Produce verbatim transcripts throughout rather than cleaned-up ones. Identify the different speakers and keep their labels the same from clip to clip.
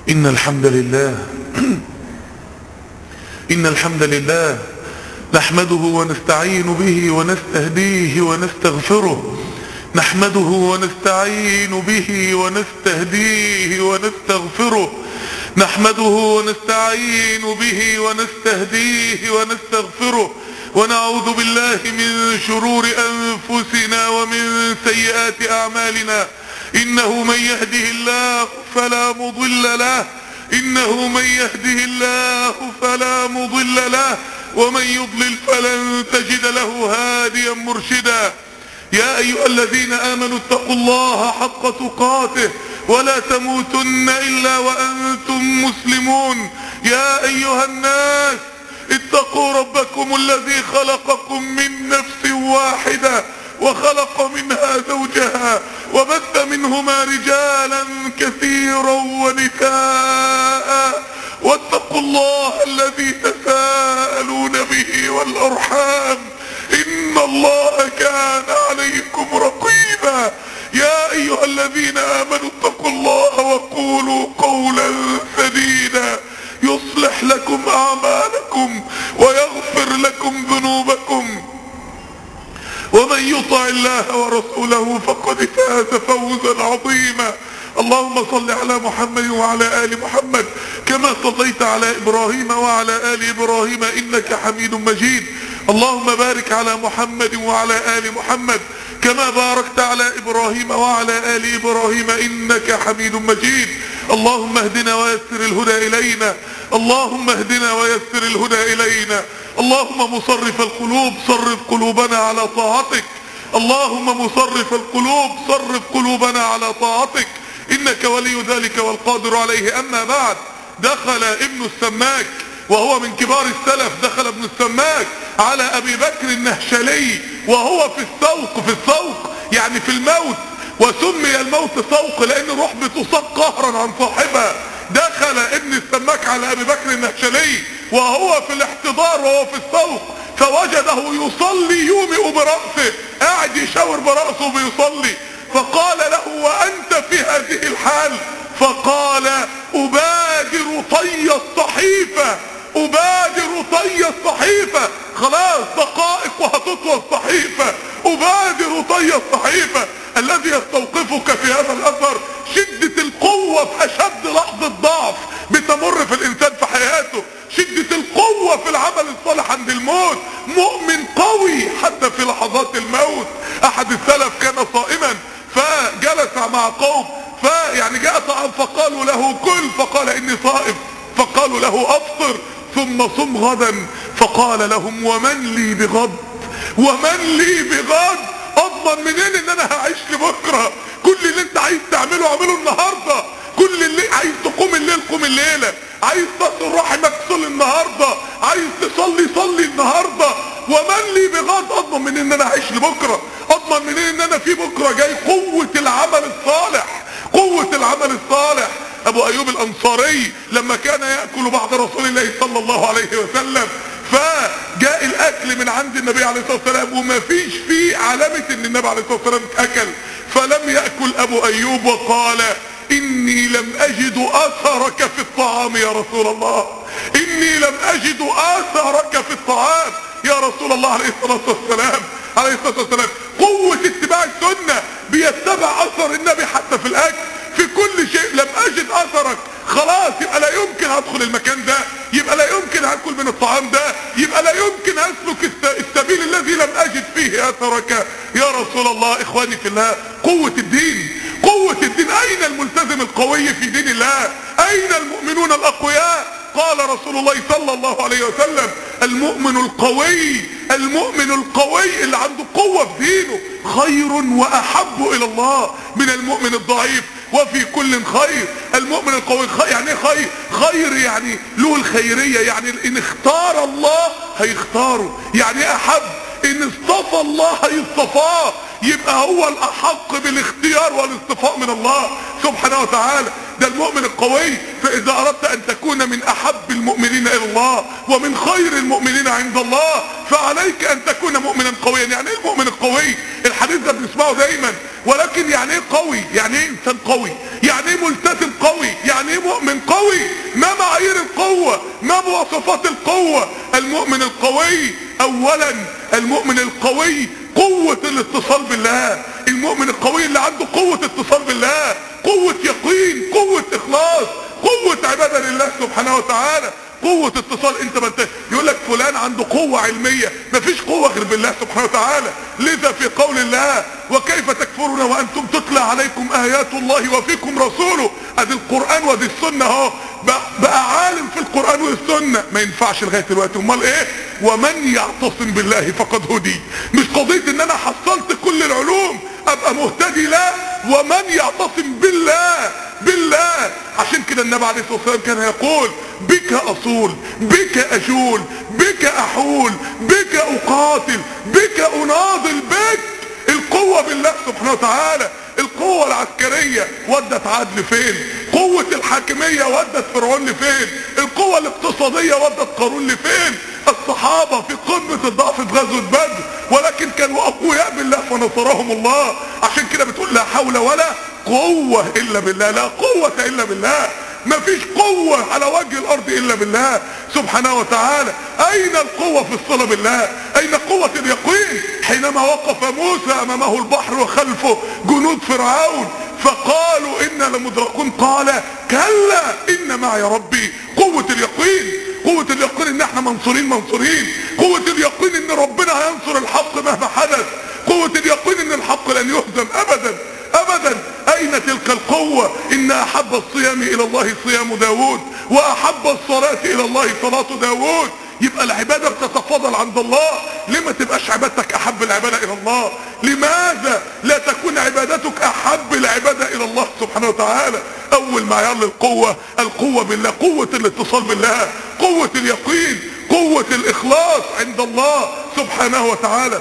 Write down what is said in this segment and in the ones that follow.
Speaker 1: إن الحمد لله إن الحمد لله نحمده ونستعين به ونستهديه ونستغفره نحمده ونستعين به ونستهديه ونستغفره نحمده ونستعين به ونستهديه ونستغفره ونعوذ بالله من شرور أنفسنا ومن سيئات أعمالنا. إنه من يهده الله فلا مضل له إنه من يهده الله فلا مضل له ومن يضلل فلن تجد له هاديا مرشدا. يا أيها الذين آمنوا اتقوا الله حق تقاته ولا تموتن إلا وأنتم مسلمون. يا أيها الناس اتقوا ربكم الذي خلقكم من نفس واحدة وخلق منها زوجها وبث منهما رجالا كثيرا ونساء واتقوا الله الذي تساءلون به والأرحام إن الله كان عليكم رقيبا. يا أيها الذين آمنوا اتقوا الله وقولوا قولا سديدا يصلح لكم أعمالكم ويغفر لكم ذنوبكم ومن يطع الله ورسوله فقد فاز فوزا عظيما. اللهم صل على محمد وعلى آل محمد كما صليت على إبراهيم وعلى آل إبراهيم إنك حميد مجيد. اللهم بارك على محمد وعلى آل محمد كما باركت على إبراهيم وعلى آل إبراهيم إنك حميد مجيد. اللهم اهدنا ويسر الهدى إلينا اللهم اهدنا ويسر الهدى إلينا. اللهم مصرف القلوب صرف قلوبنا على طاعتك اللهم مصرف القلوب صرف قلوبنا على طاعتك إنك ولي ذلك والقادر عليه. أما بعد، دخل ابن السماك وهو من كبار السلف، دخل ابن السماك على أبي بكر النهشلي وهو في السوق في السوق يعني في الموت، وسمي الموت سوق لأن الروح بتصاق قهرا عن صاحبها. دخل ابن السماك على أبي بكر النهشلي وهو في الاحتضار وهو في السوق، فوجده يصلي يومئ برأسه، قاعد يشاور برأسه بيصلي. فقال له: وأنت في هذه الحال؟ فقال: أبادر طي الصحيفة أبادر طي الصحيفة خلاص دقائق وهتطوى الصحيفة. أبادر طي الصحيفة. الذي يستوقفك في هذا الأثر شدة القوة في أشد لحظة ضعف بتمر في الإنسان في حياته، شدة القوة في العمل الصالح عند الموت. مؤمن قوي حتى في لحظات الموت. أحد السلف كان صائما فجلس مع قوم، فيعني جاء طعام فقالوا له: كل، فقال: إني صائم. فقالوا له: أفطر ثم صم غدا. فقال لهم: ومن لي بغد ومن لي بغد اضمن منين ان انا هعيش لبكره؟ كل اللي انت عايز تعمله اعمله النهارده، كل اللي عايز تقوم الليل قوم الليله، عايز تصل رحمك صل النهارده، عايز تصلي صلي النهارده. ومن لي بغد اضمن منين ان انا هعيش لبكره، اضمن منين ان انا في بكره جاي. قوه العمل الصالح قوه العمل الصالح. ابو ايوب الانصاري لما كان يأكل بعد رسول الله صلى الله عليه وسلم، فجاء الاكل من عند النبي عليه الصلاة والسلام وما فيش فيه علامة ان النبي عليه الصلاة والسلام اكل، فلم يأكل ابو ايوب وقال: اني لم اجد اثرك في الطعام يا رسول الله اني لم اجد اثرك في الطعام يا رسول الله عليه الصلاة والسلام عليه الصلاة والسلام. قوة اتباع السنة، بيتبع اثر النبي حتى في الاكل في كل شيء. لم اجد اثرك، خلاص يبقى لا يمكن هدخل المكان ده، يبقى لا يمكن هاكل من الطعام ده، يبقى لا يمكن اسلك السبيل الذي لم اجد فيه اثرك يا رسول الله. اخواني في الله، قوة الدين قوة الدين. اين الملتزم القوي في دين الله؟ اين المؤمنون الاقوياء؟ قال رسول الله صلى الله عليه وسلم: المؤمن القوي المؤمن القوي اللي عنده قوة في دينه خير واحب الى الله من المؤمن الضعيف، وفي كل خير. المؤمن القوي خير. يعني ايه خير؟ خير يعني له الخيرية، يعني ان اختار الله هيختاره. يعني احب ان اصطفى الله هيصطفاه، يبقى هو الاحق بالاختيار والاصطفاء من الله سبحانه وتعالى. ده المؤمن القوي. فاذا اردت ان تكون من احب المؤمنين الى الله ومن خير المؤمنين عند الله فعليك ان تكون مؤمنا قويا. يعني ايه المؤمن القوي؟ الحديث ده بنسمعه دايما، ولكن يعني ايه قوي؟ يعني ايه انسان قوي؟ يعني ايه ملتزم قوي. يعني ايه مؤمن قوي؟ ما معايير القوة؟ ما مواصفات القوة؟ المؤمن القوي اولا، المؤمن القوي قوة الاتصال بالله. المؤمن القوي اللي عنده قوة اتصال بالله، قوة يقين، قوة اخلاص، قوة عبادة لله سبحانه وتعالى، قوة اتصال. انت بنت يقول لك فلان عنده قوة علمية، مفيش قوة غير بالله سبحانه وتعالى. لذا في قول الله وكيف تكفرون وانتم تتلى عليكم ايات الله وفيكم رسوله. ادي القرآن وادي السنة اهو. بقى عالم في القرآن والسنة ما ينفعش لغاية دلوقتي. امال ايه؟ ومن يعتصم بالله فقد هدي. مش قضية ان انا حصلت كل العلوم ابقى مهتدي، لا، ومن يعتصم بالله بالله. عشان كده النبي عليه الصلاة والسلام كان يقول بك اصول، بك اجول، بك احول، بك اقاتل، بك اناضل، بك. القوة بالله سبحانه وتعالى. القوة العسكرية ودت عدل فين؟ قوة الحاكمية ودت فرعون لفين؟ القوة الاقتصادية ودت قارون لفين؟ الصحابة في قمة الضعف في غزوة بدر، ولكن كانوا اقوياء بالله فنصرهم الله. عشان كده بتقول لا حول ولا قوة الا بالله، لا قوة الا بالله. مفيش قوة على وجه الارض الا بالله سبحانه وتعالى. اين القوة في الصلة بالله؟ اين قوة اليقين حينما وقف موسى امامه البحر وخلفه جنود فرعون فقالوا انا لمدركون؟ قال كلا ان معي ربي. قوة اليقين، قوة اليقين ان احنا منصورين منصورين، قوة اليقين ان ربنا هينصر الحق مهما حدث، قوة اليقين ان الحق لن يهزم ابدا ابدا. اين تلك القوة؟ ان احب الصيام الى الله صيام داود، واحب الصلاة الى الله صلاة داود. يبقى العبادة بتتفاضل عند الله. ليه ما تبقاش عبادتك احب العبادة الى الله؟ لماذا لا تكون عبادتك احب العبادة الى الله سبحانه وتعالى؟ اول معيار للقوة القوة بالله، قوة الاتصال بالله، قوة اليقين، قوة الاخلاص عند الله سبحانه وتعالى.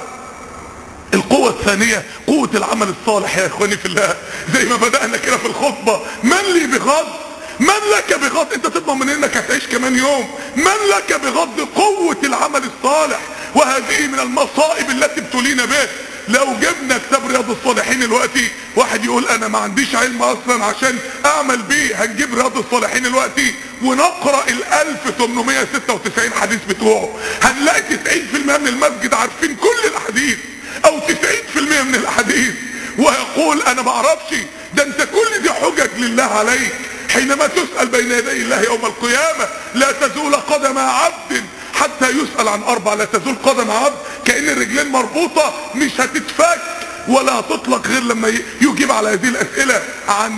Speaker 1: القوة الثانية قوة العمل الصالح يا اخواني في الله. زي ما بدأنا كده في الخطبة، من لي بغض؟ من لك بغض؟ انت تضمن من انك هتعيش كمان يوم؟ من لك بغض؟ قوة العمل الصالح. وهذه من المصائب التي ابتلينا به. لو جبنا كتاب رياض الصالحين دلوقتي، واحد يقول انا ما عنديش علم اصلا عشان اعمل بيه، هنجيب رياض الصالحين دلوقتي ونقرأ ال ألف وثمانمائة وستة وتسعين حديث بتوعه، هنلاقي تسعين في المئة من المسجد عارفين كل الاحاديث او تسعين في المئة من الاحاديث، ويقول انا ما اعرفش. ده انت كل دي حجج لله عليك. حينما تسأل بين يدي الله يوم القيامة لا تزول قدم عبد حتى يسأل عن اربع. لا تزول قدم عبد، كأن الرجلين مربوطة مش هتتفك ولا هتطلق غير لما يجيب على هذه الاسئلة عن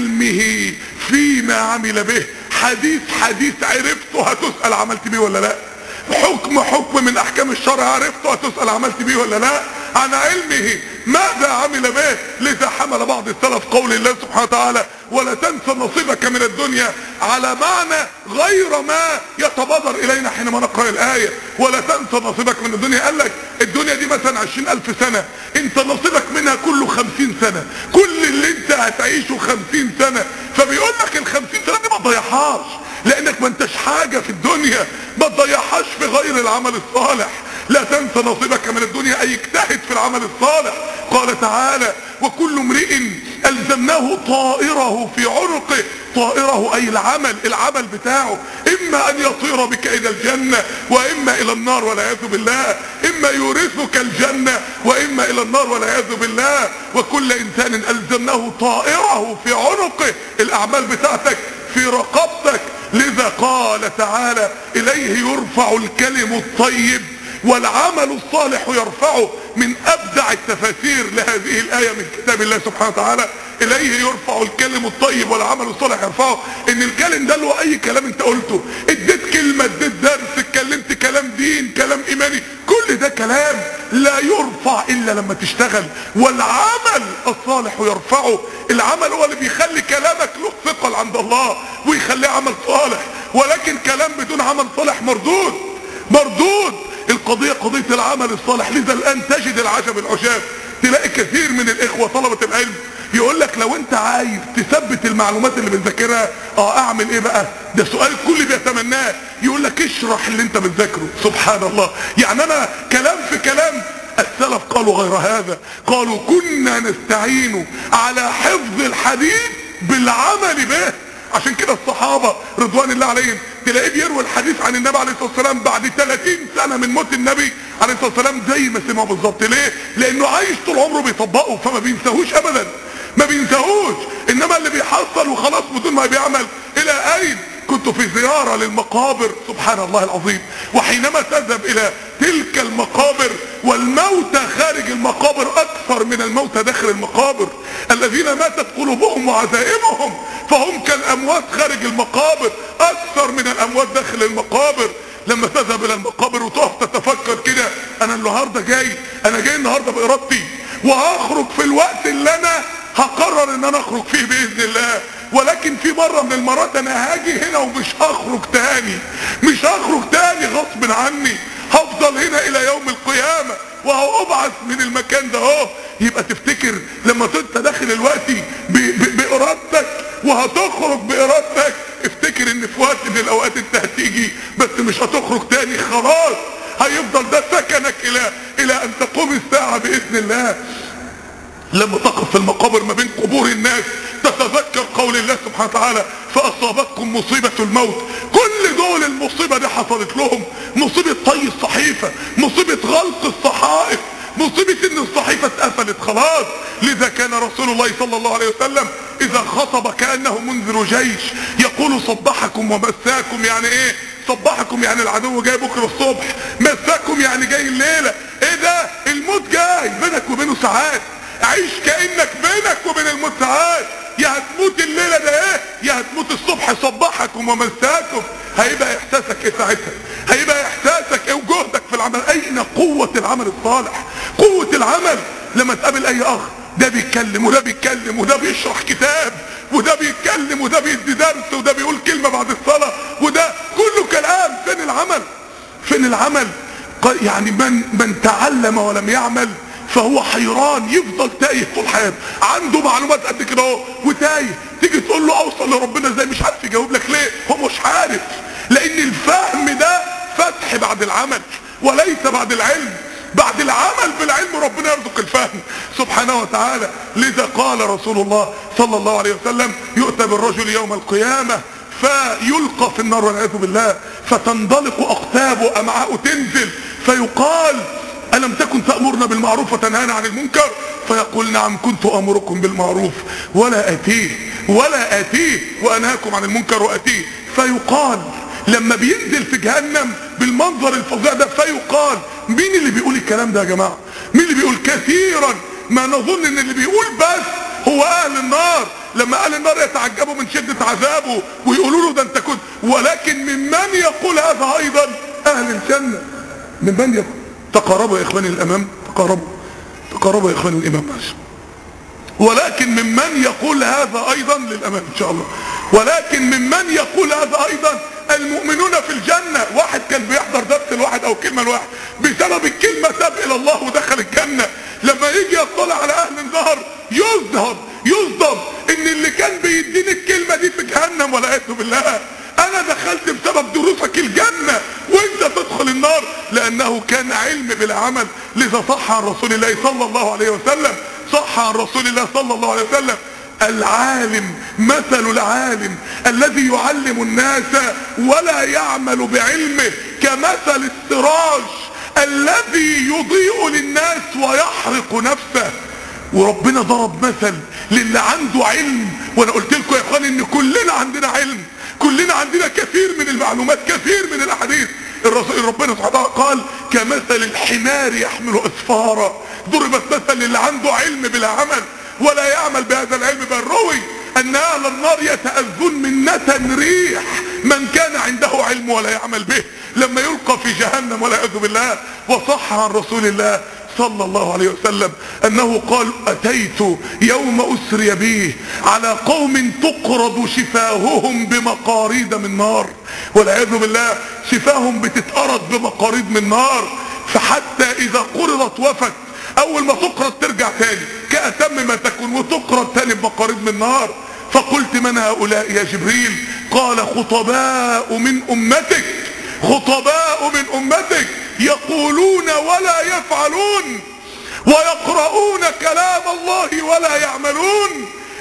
Speaker 1: علمه فيما عمل به. حديث حديث عرفته هتسأل عملت بيه ولا لا؟ حكم حكم من احكام الشرع عرفته هتسأل عملت بيه ولا لا؟ عن علمه ماذا عمل به. لذا حمل بعض السلف قول الله سبحانه وتعالى ولا تنسى نصيبك من الدنيا على معنى غير ما يتبادر الينا حينما نقرأ الآية. ولا تنسى نصيبك من الدنيا، قال لك الدنيا دي مثلا عشرين الف سنة، انت نصيبك منها كله خمسين سنة، كل اللي انت هتعيشه خمسين سنة. فبيقول لك الخمسين سنة دي ما تضيعهاش، لانك ما انتش حاجة في الدنيا، ما تضيعهاش في غير العمل الصالح. لا تنسى نصيبك من الدنيا اي اجتهد في العمل الصالح. قال تعالى وكل امرئ الزمناه طائره في عنقه. طائره اي العمل، العمل بتاعه اما ان يطير بك الى الجنة واما الى النار والعياذ بالله، اما يورثك الجنة واما الى النار والعياذ بالله. وكل انسان الزمناه طائره في عنقه، الاعمال بتاعتك في رقبتك. لذا قال تعالى اليه يرفع الكلم الطيب والعمل الصالح يرفعه. من ابدع التفاسير لهذه الايه من كتاب الله سبحانه وتعالى اليه يرفع الكلم الطيب والعمل الصالح يرفعه. ان الكلم ده له اي كلام انت قلته، اديت كلمه، اديت درس، اتكلمت كلام دين، كلام ايماني، كل ده كلام لا يرفع الا لما تشتغل. والعمل الصالح يرفعه. العمل هو اللي بيخلي كلامك له ثقل عند الله ويخليه عمل صالح، ولكن كلام بدون عمل صالح مردود مردود. القضية قضية العمل الصالح. لذا الان تجد العجب العجاب، تلاقي كثير من الاخوة طلبة العلم يقول لك لو انت عايز تثبت المعلومات اللي بتذاكرها اه اعمل ايه بقى؟ ده سؤال الكل بيتمناه. يقول لك اشرح اللي انت بتذاكره. سبحان الله. يعني انا كلام في كلام. السلف قالوا غير هذا، قالوا كنا نستعين على حفظ الحديث بالعمل به. عشان كده الصحابة رضوان الله عليهم تلاقيه بيروي الحديث عن النبي عليه الصلاة والسلام بعد ثلاثين سنة من موت النبي عليه الصلاة والسلام زي ما سمعه بالظبط. ليه؟ لانه عايش طول عمره بيطبقه، فما بينساهوش ابدا، ما بينساهوش. انما اللي بيحصل وخلاص بدون ما بيعمل. الى اين؟ كنت في زيارة للمقابر، سبحان الله العظيم، وحينما تذهب الى تلك المقابر والموتى خارج المقابر اكثر من الموتى داخل المقابر، الذين ماتت قلوبهم وعزائمهم فهم كالاموات خارج المقابر اكثر من الاموات داخل المقابر. لما تذهب الى المقابر وتقف تتفكر كده، انا النهارده جاي، انا جاي النهارده بارادتي وهخرج في الوقت اللي انا هقرر ان انا اخرج فيه باذن الله، ولكن في مرة من المرات انا هاجي هنا ومش هخرج تاني، مش هخرج تاني غصب عني، هفضل هنا الى يوم القيامة وهأبعث من المكان ده اهو. يبقى تفتكر لما انت داخل الوقت بارادتك وهتخرج بارادتك، افتكر ان في وقت من الاوقات انت هتيجي بس مش هتخرج تاني، خلاص هيفضل ده سكنك الى الى ان تقوم الساعة باذن الله. لما تقف في المقابر ما بين قبور الناس تتذكر قول الله سبحانه وتعالى فاصابتكم مصيبة الموت. كل دول المصيبة دي حصلت لهم، مصيبة طي الصحيفة، مصيبة غلق الصحائف، مصيبة ان الصحيفة اتقفلت خلاص. لذا كان رسول الله صلى الله عليه وسلم اذا خطب كأنه منذر جيش يقول صبحكم ومساكم. يعني ايه صبحكم؟ يعني العدو جاي بكرة الصبح، مساكم يعني جاي الليلة. ايه ده؟ الموت جاي بينك وبينه ساعات، عيش كأنك بينك وبين الموت ساعات، يا هتموت الليلة ده ايه يا هتموت الصبح. صبحكم ومساكم. هيبقى احساسك ايه ساعتها؟ هيبقى احساسك ايه وجهدك في العمل؟ اين قوة العمل الصالح؟ قوة العمل لما تقابل اي اخ ده بيتكلم وده بيتكلم وده بيشرح كتاب وده بيتكلم وده بيدي درس وده بيقول كلمة بعد الصلاة وده كله كلام، فين العمل؟ فين العمل؟ يعني من من تعلم ولم يعمل فهو حيران، يفضل تايه طول حياته، عنده معلومات قد كده اهو وتايه. تيجي تقول له اوصل لربنا ازاي، مش عارف يجاوب لك. ليه؟ هو مش عارف، لان الفهم ده فتح بعد العمل وليس بعد العلم. بعد العمل بالعلم ربنا يرزق الفهم سبحانه وتعالى. لذا قال رسول الله صلى الله عليه وسلم يؤتى بالرجل يوم القيامة فيلقى في النار والعياذ بالله، فتندلق اقتابه، امعاءه تنزل، فيقال ألم تكن تأمرنا بالمعروف وتنهانا عن المنكر؟ فيقول نعم كنت أمركم بالمعروف ولا أتيه ولا أتيه وأنهاكم عن المنكر وأتيه. فيقال لما بينزل في جهنم بالمنظر الفظيع ده فيقال مين اللي بيقول الكلام ده يا جماعة؟ مين اللي بيقول؟ كثيرا ما نظن ان اللي بيقول بس هو أهل النار، لما أهل النار يتعجبوا من شدة عذابه ويقولوا له ده انت كنت، ولكن ممن يقول هذا أيضا أهل الجنة. ممن يقول تقاربوا يا اخواني الامام، تقاربوا تقاربوا يا اخواني الامام ماشي. ولكن ممن يقول هذا ايضا للامام ان شاء الله، ولكن ممن يقول هذا ايضا المؤمنون في الجنة. واحد كان بيحضر درس الواحد او كلمة الواحد بسبب الكلمة تاب الى الله ودخل الجنة، لما يجي يطلع على اهل النار يظهر يصدم ان اللي كان بيديني الكلمة دي في جهنم والعياذ بالله. انا دخلت بسبب دروسك الجنة وانت تدخل النار، لانه كان علم بلا عمل. لذا صح عن رسول الله صلى الله عليه وسلم، صح عن رسول الله صلى الله عليه وسلم العالم مثل العالم الذي يعلم الناس ولا يعمل بعلمه كمثل السراج الذي يضيء للناس ويحرق نفسه. وربنا ضرب مثل للي عنده علم، وانا قلت لكم يا اخواني ان كلنا عندنا علم، كلنا عندنا كثير من المعلومات، كثير من الاحاديث. الرسول ربنا سبحانه وتعالى قال كمثل الحمار يحمل اسفارا. ضربت مثل للي عنده علم بلا عمل ولا يعمل بهذا العلم. بل روي ان اهل النار يتأذون من نتن ريح من كان عنده علم ولا يعمل به لما يلقى في جهنم والعياذ بالله. وصح عن رسول الله صلى الله عليه وسلم انه قال اتيت يوم اسري به على قوم تقرض شفاههم بمقاريد من نار والعياذ بالله. شفاهم بتتقرض بمقاريد من نار، فحتى اذا قرضت وفت، اول ما تقرض ترجع تاني كأتم ما تكون وتقرض تاني بمقاريد من نار. فقلت من هؤلاء يا جبريل؟ قال خطباء من امتك، خطباء من امتك يقولون ولا يفعلون ويقرؤون كلام الله ولا يعملون.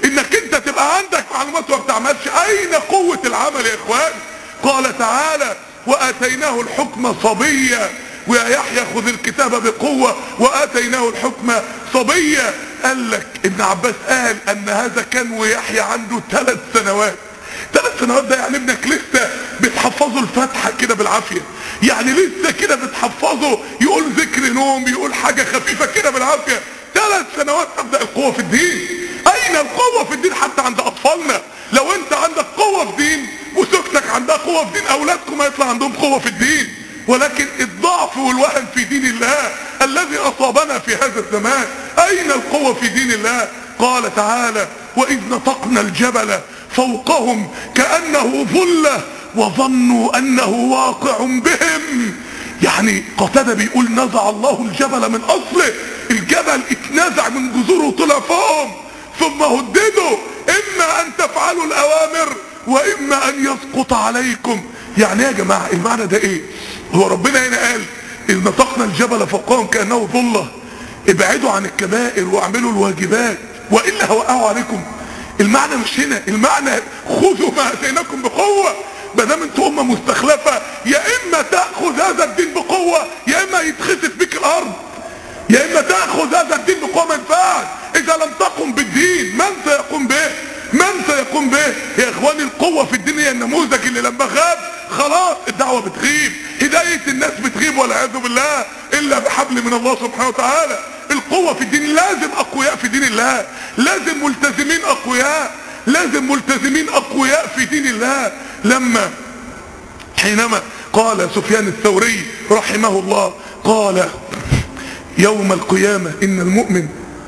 Speaker 1: انك انت تبقى عندك معلومات وما بتعملش. اين قوة العمل يا اخوان؟ قال تعالى واتيناه الحكم صبيا ويا يحيى خذ الكتاب بقوة واتيناه الحكم صبيا. قال لك ابن عباس قال ان هذا كان ويحيى عنده ثلاث سنوات. ثلاث سنوات ده يعني ابنك لسه بتحفظه الفاتحة كده بالعافية، يعني لسه كده بتحفظه يقول ذكر نوم، يقول حاجة خفيفة كده بالعافية. ثلاث سنوات تبدأ القوة في الدين. اين القوة في الدين حتى عند اطفالنا؟ لو انت عندك قوة في دين وزوجتك عندها قوة في دين، اولادكم هيطلع عندهم قوة في الدين. ولكن الضعف والوهن في دين الله الذي اصابنا في هذا الزمان. اين القوة في دين الله؟ قال تعالى واذ نطقنا الجبل فوقهم كأنه ظلة وظنوا انه واقع بهم. يعني قتادة بيقول نزع الله الجبل من اصله، الجبل اتنزع من جذوره وطلع فوقهم ثم هددوا اما ان تفعلوا الاوامر واما ان يسقط عليكم. يعني يا جماعة المعنى ده ايه؟ هو ربنا هنا قال اذ نطقنا الجبل فوقهم كأنه ظلة، ابعدوا عن الكبائر واعملوا الواجبات والا هوقعوا عليكم. المعنى مش هنا، المعنى خذوا ما اتيناكم بقوة. ما دام انتوا امه مستخلفة يا اما تاخذ هذا الدين بقوة يا اما يتخسف بك الارض، يا اما تاخذ هذا الدين بقوة. ما ينفعش اذا لم تقم بالدين. من سيقوم به؟ من سيقوم به؟ يا اخواني القوة في الدين هي النموذج اللي لما غاب خلاص الدعوة بتغيب، هداية الناس بتغيب والعياذ بالله الا بحبل من الله سبحانه وتعالى. القوة في الدين لازم اقوياء في دين الله، لازم ملتزمين اقوياء، لازم ملتزمين اقوياء في دين الله. لما حينما قال سفيان الثوري رحمه الله قال يوم القيامة ان المؤمن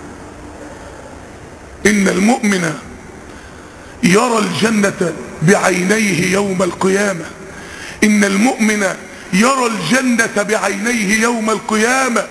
Speaker 1: ان المؤمن يرى الجنة بعينيه يوم القيامة، ان المؤمن يرى الجنة بعينيه يوم القيامة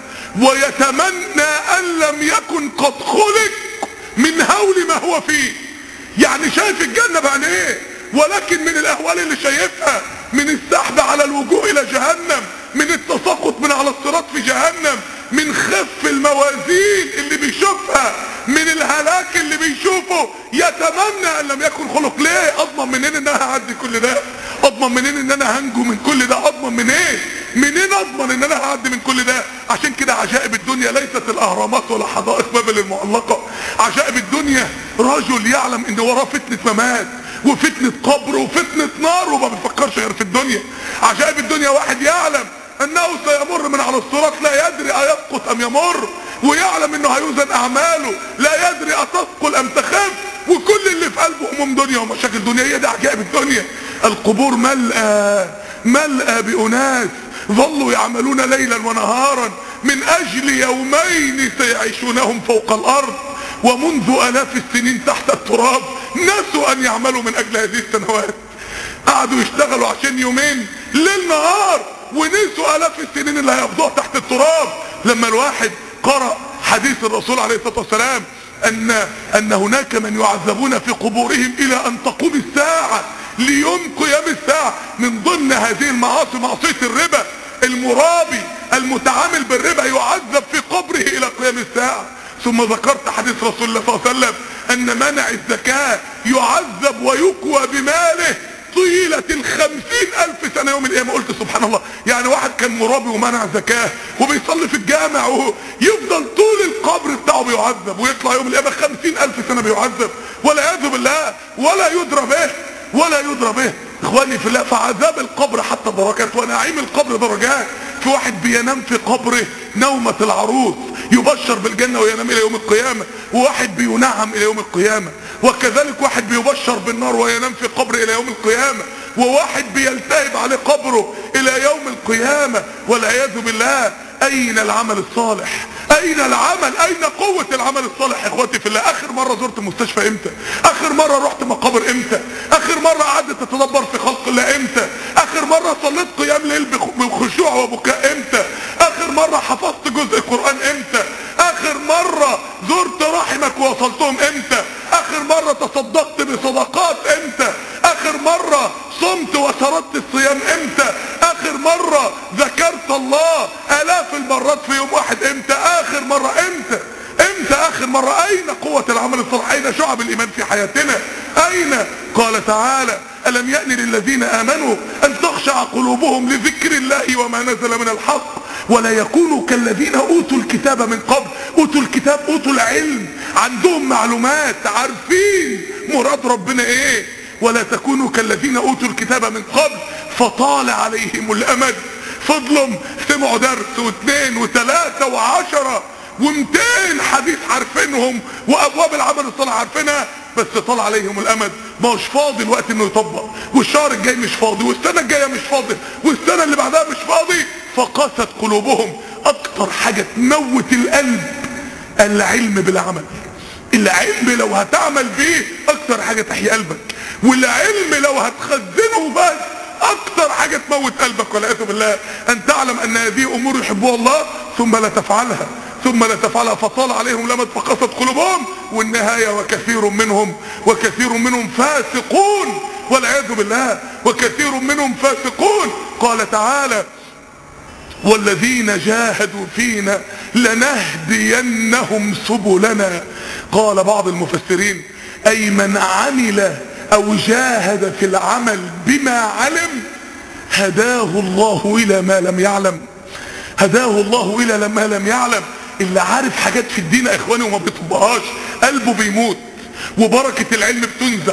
Speaker 1: ويتمنى ان لم يكن قد خلق من هول ما هو فيه. يعني شايف الجنة بعينيه ولكن من الاهوال اللي شايفها، من السحب على الوجوه الى جهنم، من التساقط من على الصراط في جهنم، من خف الموازين اللي بيشوفها، من الهلاك اللي بيشوفه، يتمنى ان لم يكن خلق. ليه؟ اضمن منين ان انا هعدي كل ده؟ اضمن منين ان انا هنجو من كل ده؟ اضمن منين؟ منين اضمن ان انا هعدي من كل ده؟ عشان كده عجائب الدنيا ليست الاهرامات ولا حدائق بابل المعلقة. عجائب الدنيا رجل يعلم ان وراه فتنة ممات وفتنة قبر وفتنة نار وما بيفكرش غير في الدنيا. عجائب الدنيا واحد يعلم انه سيمر من على الصراط لا يدري ايسقط ام يمر، ويعلم انه هيوزن اعماله لا يدري اتثقل ام تخف، وكل اللي في قلبه هموم دنيا ومشاكل دنيا. هي دي عجائب الدنيا. القبور ملأى ملأى بأناس ظلوا يعملون ليلا ونهارا من اجل يومين سيعيشونهم فوق الارض ومنذ الاف السنين تحت التراب نسوا ان يعملوا من اجل هذه السنوات. قعدوا يشتغلوا عشان يومين ليل نهار ونسوا الاف السنين اللي هيقضوها تحت التراب. لما الواحد قرأ حديث الرسول عليه الصلاة والسلام ان ان هناك من يعذبون في قبورهم الى ان تقوم الساعة، ليوم قيام الساعة. من ضمن هذه المعاصي معصية الربا. المرابي المتعامل بالربا يعذب في قبره الى قيام الساعة. ثم ذكرت حديث رسول الله صلى الله عليه وسلم ان منع الزكاة يعذب ويكوى بماله طيلة الخمسين الف سنة يوم القيامة. قلت سبحان الله، يعني واحد كان مرابي ومنع زكاة وبيصلي في الجامع ويفضل طول القبر بتاعه بيعذب ويطلع يوم القيامة خمسين الف سنة بيعذب والعياذ بالله ولا يدرى به ولا يدرى به. اخواني في الله، فعذاب القبر حتى درجات ونعيم القبر درجات. في واحد بينام في قبره نومة العروس يبشر بالجنة وينام الى يوم القيامة، وواحد بينعم الى يوم القيامة، وكذلك واحد بيبشر بالنار وينام في قبره الى يوم القيامة، وواحد بيلتهب عليه قبره الى يوم القيامة والعياذ بالله. اين العمل الصالح؟ اين العمل؟ اين قوة العمل الصالح يا اخواتي في الله؟ اخر مرة زرت مستشفى امتى؟ اخر مرة رحت مقابر امتى؟ اخر مرة قعدت تتدبر في خلق الله امتى؟ اخر مرة صليت قيام ليل بخشوع وبكاء امتى؟ اخر مرة حفظت جزء قرآن امتى؟ اخر مرة زرت رحمك ووصلتهم امتى؟ اخر مرة تصدقت بصدقات امتى؟ اخر مرة صمت وسردت الصيام امتى؟ اخر مرة ذكرت الله الاف المرات في يوم واحد امتى؟ اخر مرة امتى؟ امتى امتى اخر مرة؟ اين قوة العمل الصالح؟ اين شعب الايمان في حياتنا؟ اين؟ قال تعالى الم يأن للذين امنوا ان تخشع قلوبهم لذكر الله وما نزل من الحق ولا يكونوا كالذين اوتوا الكتاب من قبل. اوتوا الكتاب، اوتوا العلم، عندهم معلومات، عارفين مراد ربنا ايه. ولا تكونوا كالذين اوتوا الكتاب من قبل فطال عليهم الامد. فضلوا سمعوا درس واثنين وثلاثة وعشرة ومتين حديث عارفينهم وابواب العمل الصالح عارفينها، بس طال عليهم الامد، ما مش فاضي الوقت انه يطبق، والشهر الجاي مش فاضي، والسنة الجاية مش فاضي، والسنة اللي بعدها مش فاضي. فقست قلوبهم. اكتر حاجة تموت القلب العلم بالعمل. العلم لو هتعمل بيه اكتر حاجة تحيي قلبك، والعلم لو هتخزنه بس اكتر حاجة تموت قلبك. والعياذ بالله ان تعلم ان هذه امور يحبها الله ثم لا تفعلها ثم لا تفعلها فطال عليهم الامد فقست قلوبهم. والنهاية وكثير منهم وكثير منهم فاسقون. والعياذ بالله وكثير منهم فاسقون. قال تعالى والذين جاهدوا فينا لنهدينهم سبلنا. قال بعض المفسرين اي من عمل او جاهد في العمل بما علم هداه الله الى ما لم يعلم. هداه الله الى ما لم يعلم. اللي عارف حاجات في الدين يا اخواني وما بيطبقهاش قلبه بيموت وبركة العلم بتنزع،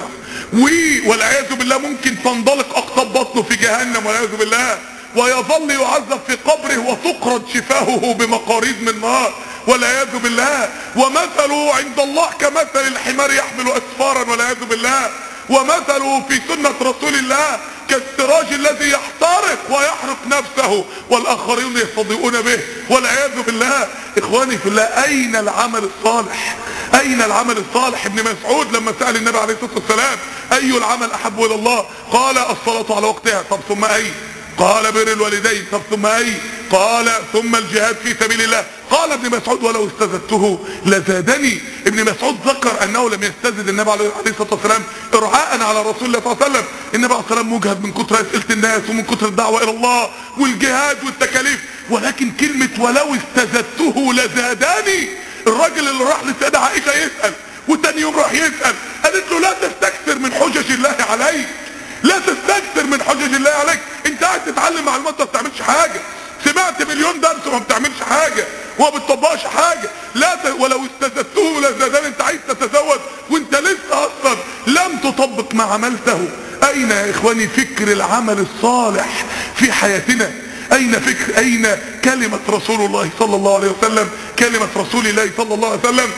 Speaker 1: والعياذ بالله ممكن تنضلق اقطاب بطنه في جهنم والعياذ بالله، ويظل يعذب في قبره وتقرض شفاهه بمقاريض من نار والعياذ بالله. ومثله عند الله كمثل الحمار يحمل اسفارا والعياذ بالله. ومثله في سنة رسول الله كالسراج الذي يحترق ويحرق نفسه والاخرين يستضيئون به والعياذ بالله. اخواني في الله اين العمل الصالح؟ اين العمل الصالح؟ ابن مسعود لما سأل النبي عليه الصلاة والسلام اي العمل احب الى الله قال الصلاة على وقتها. طب ثم اي؟ قال بر الوالدين. طب ثم اي؟ قال ثم الجهاد في سبيل الله. قال ابن مسعود ولو استزدته لزادني. ابن مسعود ذكر انه لم يستزد النبي عليه الصلاة والسلام ارعاء على رسول الله صلى الله عليه وسلم. النبي عليه الصلاة والسلام مجهد من كتر اسئلة الناس ومن كتر الدعوة الى الله والجهاد والتكاليف، ولكن كلمة ولو استزدته لزادني. الراجل اللي راح لسيدة عائشة يسأل وتاني يوم راح يسأل قالت له لا تستكثر من حجج الله عليك، لا تستكثر من حجج الله عليك. انت قاعد تتعلم معلومات ما بتعملش حاجة، سمعت مليون درس وما بتعملش حاجة وما بتطبقش حاجة. لا ت... ولو استزدته لزادني. انت عايز تتزود وانت لسه اصلا لم تطبق ما عملته. اين يا اخواني فكر العمل الصالح في حياتنا؟ اين فكر اين كلمة رسول الله صلى الله عليه وسلم؟ كلمة رسول الله صلى الله عليه وسلم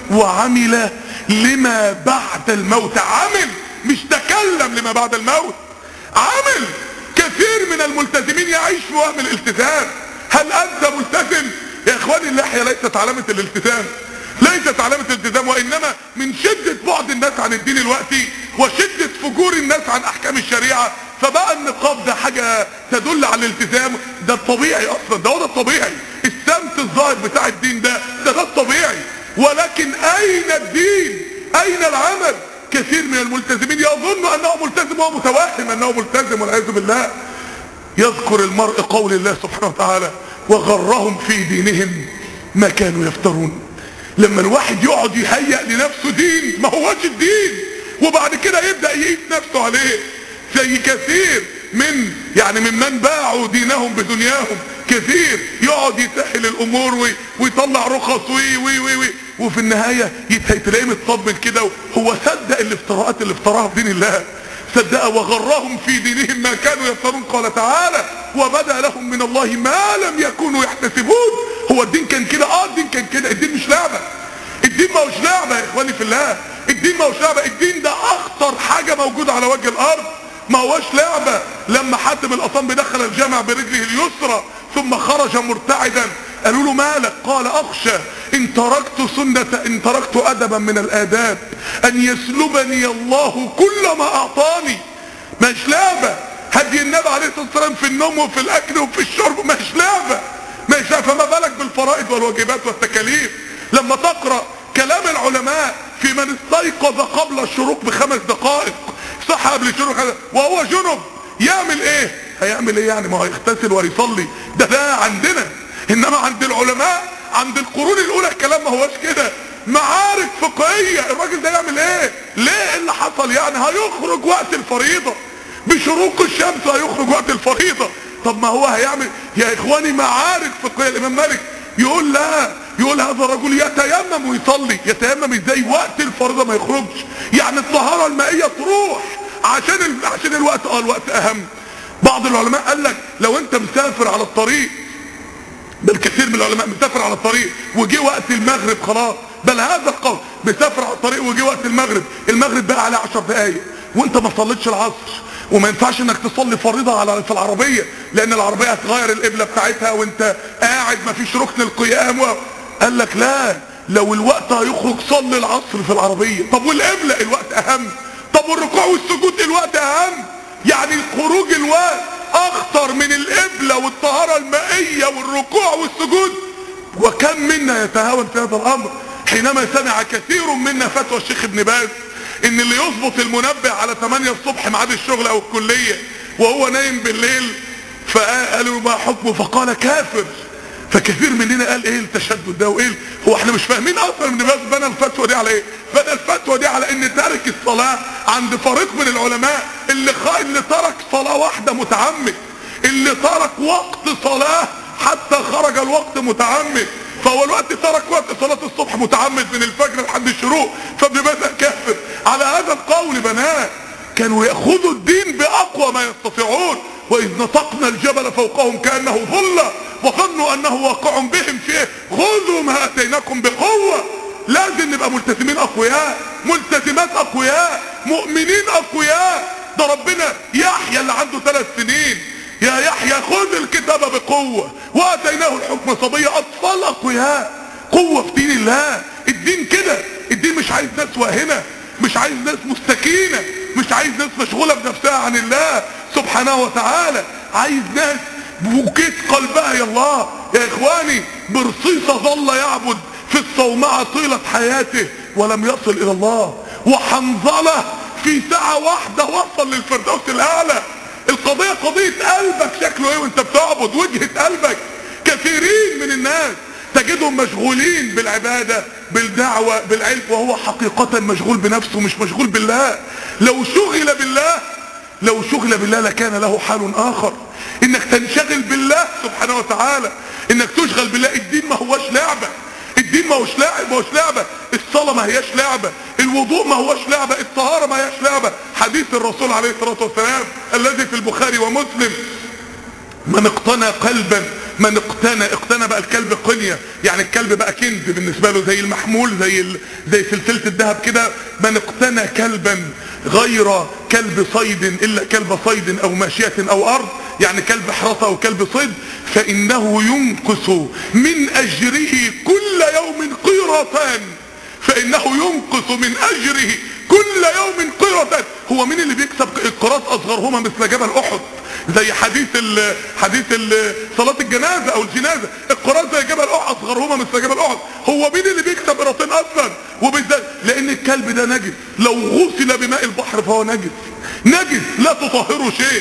Speaker 1: وعمل لما بعد الموت. عمل مش تكلم لما بعد الموت، عمل. كثير من الملتزمين يعيش في وهم الالتزام. هل انت ملتزم؟ يا اخواني اللحية ليست علامة الالتزام، ليست علامة الالتزام، وانما من شدة بعد الناس عن الدين الوقتي وشدة فجور الناس عن احكام الشريعة فبقى النقاب ده حاجة تدل على الالتزام. ده الطبيعي اصلا، ده هو ده الطبيعي. السمت الظاهر بتاع الدين ده ده ده الطبيعي. ولكن اين الدين؟ اين العمل؟ كثير من الملتزمين يظن انه ملتزم وهو متوهم انه ملتزم والعياذ بالله. يذكر المرء قول الله سبحانه وتعالى وغرهم في دينهم ما كانوا يفترون. لما الواحد يقعد يهيئ لنفسه دين ما هوش الدين وبعد كده يبدأ يقيس نفسه عليه، زي كثير من يعني ممن باعوا دينهم بدنياهم. كثير يقعد يسهل الامور وي ويطلع رخص وي وي وي, وي وفي النهاية تلاقيه متصدم كده. هو صدق الافتراءات اللي افتراها في دين الله، صدق. وغرهم في دينهم ما كانوا يفترون. قال تعالى وبدا لهم من الله ما لم يكونوا يحتسبون. هو الدين كان كده؟ اه الدين كان كده. الدين مش لعبة، الدين ما هوش لعبة يا اخواني في الله. الدين ما هوش لعبة، الدين ده اخطر حاجة موجودة على وجه الارض، ما هوش لعبة. لما حاتم الأصم دخل الجامع برجله اليسرى ثم خرج مرتعدا قالوا له مالك؟ قال اخشى ان تركت سنة ان تركت ادبا من الاداب ان يسلبني الله كل ما اعطاني. مش لعبة. هدي النبي عليه الصلاة والسلام في النوم وفي الاكل وفي الشرب مش لعبة، مش لعبة. فما بالك بالفرائض والواجبات والتكاليف؟ لما تقرأ كلام العلماء في من استيقظ قبل الشروق بخمس دقائق صح قبل الشروق وهو جنب يعمل ايه؟ هيعمل ايه يعني؟ ما هو يغتسل ويصلي. ده ده عندنا، انما عند العلماء عند القرون الاولى الكلام ما هوش كده. معارك فقهية. الراجل ده يعمل ايه؟ ليه؟ ايه اللي حصل يعني؟ هيخرج وقت الفريضة بشروق الشمس، هيخرج وقت الفريضة. طب ما هو هيعمل يا اخواني معارك فقهية. الامام مالك يقول لا، يقول هذا الرجل يتيمم ويصلي. يتيمم ازاي؟ وقت الفريضة ما يخرجش، يعني الطهارة المائية تروح عشان ال... عشان الوقت. اه الوقت اهم. بعض العلماء قال لك لو انت مسافر على الطريق، بل كثير من العلماء مسافر على الطريق وجي وقت المغرب خلاص، بل هذا القول مسافر على الطريق وجي وقت المغرب، المغرب بقى على عشر دقايق وانت ما صليتش العصر، وما ينفعش انك تصلي فريضة على في العربية لان العربية هتغير القبلة بتاعتها وانت قاعد ما فيش ركن القيام و... قال لك لا، لو الوقت هيخرج صلي العصر في العربية. طب والقبلة؟ الوقت اهم. طب والركوع والسجود؟ الوقت اهم. يعني خروج الوقت اخطر من القبلة والطهارة المائية والركوع والسجود. وكم منا يتهاون في هذا الامر حينما سمع كثير منا فتوى الشيخ ابن باز ان اللي يظبط المنبه على ثمانية الصبح ميعاد الشغل او الكلية وهو نايم بالليل، فقالوا ما حكمه؟ فقال كافر. فكثير مننا قال ايه التشدد ده وايه؟ هو احنا مش فاهمين اصلا ابن باز بنى الفتوى دي على ايه؟ بنى الفتوى دي على ان تارك الصلاة عند فريق من العلماء اللي خ... اللي ترك صلاة واحدة متعمد، اللي ترك وقت صلاة حتى خرج الوقت متعمد. فهو الوقت ترك وقت صلاة الصبح متعمد من الفجر لحد الشروق، فابن باز كافر. على هذا القول بنات كانوا يأخذوا الدين بأقوى ما يستطيعون. وإذ نطقنا الجبل فوقهم كأنه ظلة وظنوا أنه واقع بهم فيه خذوا ما أتيناكم بقوة. لازم نبقى ملتزمين أقوياء، ملتزمات أقوياء، مؤمنين أقوياء. ده ربنا يحيى اللي عنده ثلاث سنين، يا يحيى خذ الكتاب بقوة واتيناه الحكم صبية. اطفال اقوياء، قوة في دين الله. الدين كده، الدين مش عايز ناس واهنة، مش عايز ناس مستكينة، مش عايز ناس مشغولة بنفسها عن الله سبحانه وتعالى. عايز ناس بوكيت قلبها يا الله. يا اخواني برصيصة ظل يعبد في الصومعة طيلة حياته ولم يصل الى الله، وحنظلة في ساعة واحدة وصل للفردوس الاعلى. القضية قضية قلبك شكله ايه وانت بتعبد، وجهة قلبك. كثيرين من الناس تجدهم مشغولين بالعبادة بالدعوة بالعلم وهو حقيقة مشغول بنفسه مش مشغول بالله. لو شغل بالله لو شغل بالله لكان له حال اخر. انك تنشغل بالله سبحانه وتعالى، انك تشغل بالله. الدين ما هوش لعبة، الدين ما هوش لعبة ما هوش لعبة الصلاة ما هياش لعبة، الوضوء ما هوش لعبة، الطهارة ما هياش لعبة. حديث الرسول عليه الصلاة والسلام الذي في البخاري ومسلم: من اقتنى قلبا، من اقتنى اقتنى بقى الكلب قنية، يعني الكلب بقى كنز بالنسبة له زي المحمول، زي ال... زي سلسلة الذهب كده. من اقتنى كلبا غير كلب صيد الا كلب صيد او ماشية او ارض، يعني كلب حراسة او كلب صيد، فانه ينقص من اجره كل يوم قيرتان. فانه ينقص من اجره كل يوم قيرتان. هو مين اللي بيكسب القراط اصغرهما مثل جبل احد؟ زي حديث ال حديث ال صلاة الجنازة او الجنازة، القراط زي جبل احد اصغرهما مثل جبل احد. هو مين اللي بيكسب قراطين اصلا؟ وبالذات لان الكلب ده نجس، لو غسل بماء البحر فهو نجس، نجس لا تطهره شيء.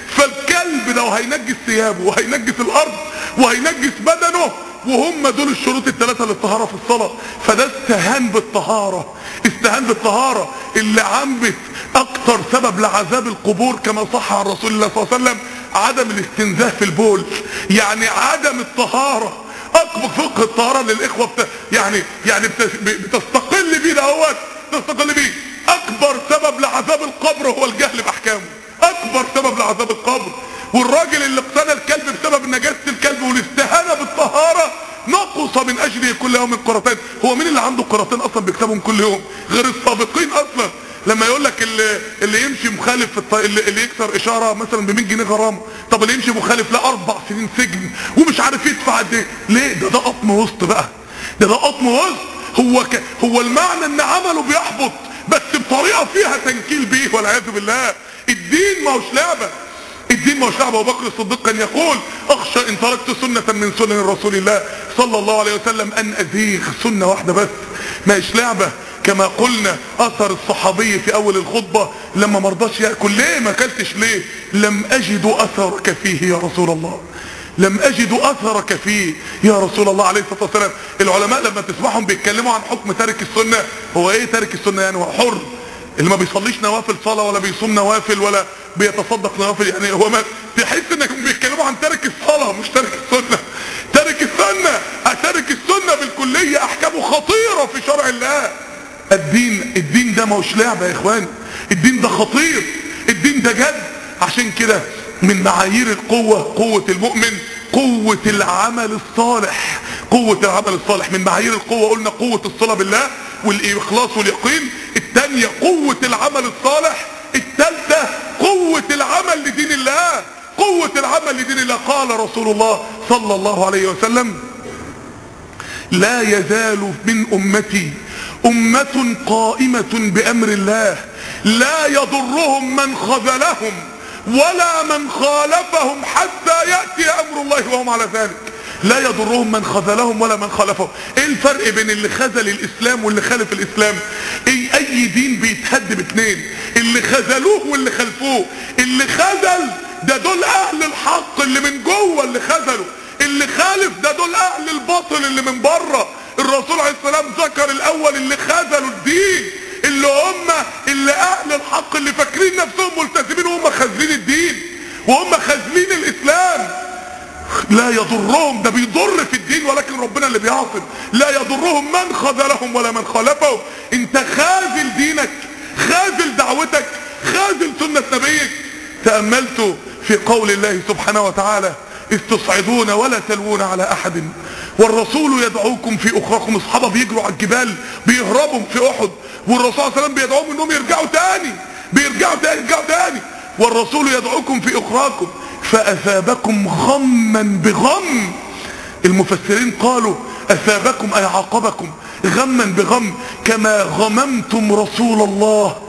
Speaker 1: فالكلب ده هينجس ثيابه وهينجس الارض وهينجس بدنه، وهم دول الشروط الثلاثة للطهارة في الصلاة. فده استهان بالطهارة، استهان بالطهارة اللي عمت اكتر سبب لعذاب القبور كما صح عن رسول الله صلى الله عليه وسلم عدم الاستنزاه في البول، يعني عدم الطهارة. اكبر فقه الطهارة للاخوة بت... يعني يعني بت... بتستقل بيه دوت تستقل بيه. اكبر سبب لعذاب القبر هو الجهل باحكامه، اكبر سبب لعذاب القبر. والراجل اللي اقتنى الكلب بسبب نجاسة الكلب والاستهانة بالطهارة نقص من اجره كل يوم قرتين. هو مين اللي عنده قرتين اصلا بيكتبهم كل يوم غير السابقين اصلا؟ لما يقول لك اللي, اللي يمشي مخالف في الط... اللي, اللي يكسر اشاره مثلا ب مية جنيه غرامه، طب اللي يمشي مخالف لا اربع سنين سجن ومش عارف يدفع قد ايه. ليه؟ ده ده قطم وسط بقى، ده ده قطم وسط. هو ك... هو المعنى ان عمله بيحبط بس بطريقه فيها تنكيل بيه والعياذ بالله. الدين ما هوش لعبه، الدين ما هوش لعبه. ابو بكر الصديق كان يقول: اخشى ان تركت سنه من سنن رسول الله صلى الله عليه وسلم ان ازيغ. سنه واحده بس ما هيش لعبه. كما قلنا اثر الصحابي في اول الخطبه لما مرضاش ياكل، ليه ما اكلتش؟ ليه؟ لم اجد اثرك فيه يا رسول الله. لم اجد اثرك فيه يا رسول الله عليه الصلاة والسلام. العلماء لما تسمعهم بيتكلموا عن حكم تارك السنة، هو ايه تارك السنة؟ يعني هو حر، اللي ما بيصليش نوافل صلاة ولا بيصوم نوافل ولا بيتصدق نوافل، يعني هو ما تحس انهم بيتكلموا عن تارك الصلاة مش تارك السنة. تارك السنة، تارك السنة بالكلية احكامه خطيرة في شرع الله. الدين الدين ده مش لعبة يا اخوان، الدين ده خطير، الدين ده جد. عشان كده من معايير القوة قوة المؤمن قوة العمل الصالح. قوة العمل الصالح من معايير القوة قلنا قوة الصلة بالله والإخلاص واليقين. الثانية قوة العمل الصالح. الثالثة قوة العمل لدين الله. قوة العمل لدين الله. قال رسول الله صلى الله عليه وسلم: لا يزال من أمتي أمة قائمة بأمر الله لا يضرهم من خذلهم ولا من خالفهم حتى يأتي أمر الله وهم على ذلك. لا يضرهم من خذلهم ولا من خالفهم. ايه الفرق بين اللي خذل الاسلام واللي خالف الاسلام؟ اي اي دين بيتهد باتنين، اللي خذلوه واللي خلفوه. اللي خذل ده دول اهل الحق اللي من جوه اللي خذلوا، اللي خالف ده دول اهل الباطل اللي من بره. الرسول عليه السلام ذكر الاول اللي خذلوا الدين، اللي هم اللي اهل الحق اللي فاكرين نفسهم ملتزمين وهم خاذلين الدين وهم خاذلين الاسلام. لا يضرهم، ده بيضر في الدين ولكن ربنا اللي بيعاقب. لا يضرهم من خذلهم ولا من خالفهم. انت خاذل دينك، خاذل دعوتك، خاذل سنة نبيك. تأملت في قول الله سبحانه وتعالى: إذ تصعدون ولا تلوون على أحد والرسول يدعوكم في أخراكم. أصحابه بيجروا على الجبال بيهربوا في أحد، والرسول صلى الله عليه وسلم بيدعوهم انهم يرجعوا تاني، بيرجعوا تاني يرجعوا تاني والرسول يدعوكم في أخراكم فأثابكم غما بغم. المفسرين قالوا أثابكم أي عاقبكم غما بغم، كما غممتم رسول الله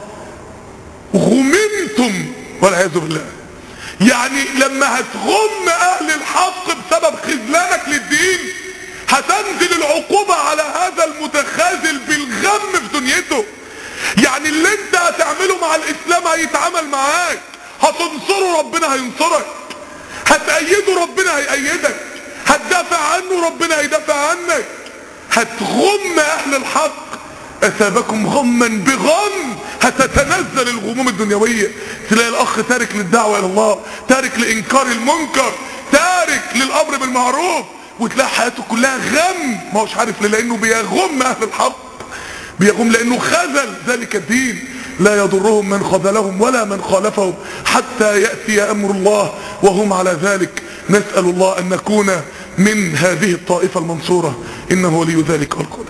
Speaker 1: غممتم والعياذ بالله. يعني لما هتغم اهل الحق بسبب خذلانك للدين هتنزل العقوبة على هذا المتخاذل بالغم في دنيته. يعني اللي انت هتعمله مع الاسلام هيتعامل معاك، هتنصره ربنا هينصرك، هتأيده ربنا هيأيدك، هتدافع عنه ربنا هيدافع عنك. هتغم اهل الحق اثابكم غما بغم، هتتنزل الغموم الدنيوية. تلاقي الاخ تارك للدعوة الى الله، تارك لانكار المنكر، تارك للامر بالمعروف، وتلاقي حياته كلها غم. ما هوش عارف ليه، لانه بيغم اهل الحق، بيغم لانه خذل ذلك الدين. لا يضرهم من خذلهم ولا من خالفهم حتى يأتي امر الله وهم على ذلك. نسأل الله ان نكون من هذه الطائفة المنصورة، انه ولي ذلك والقادر.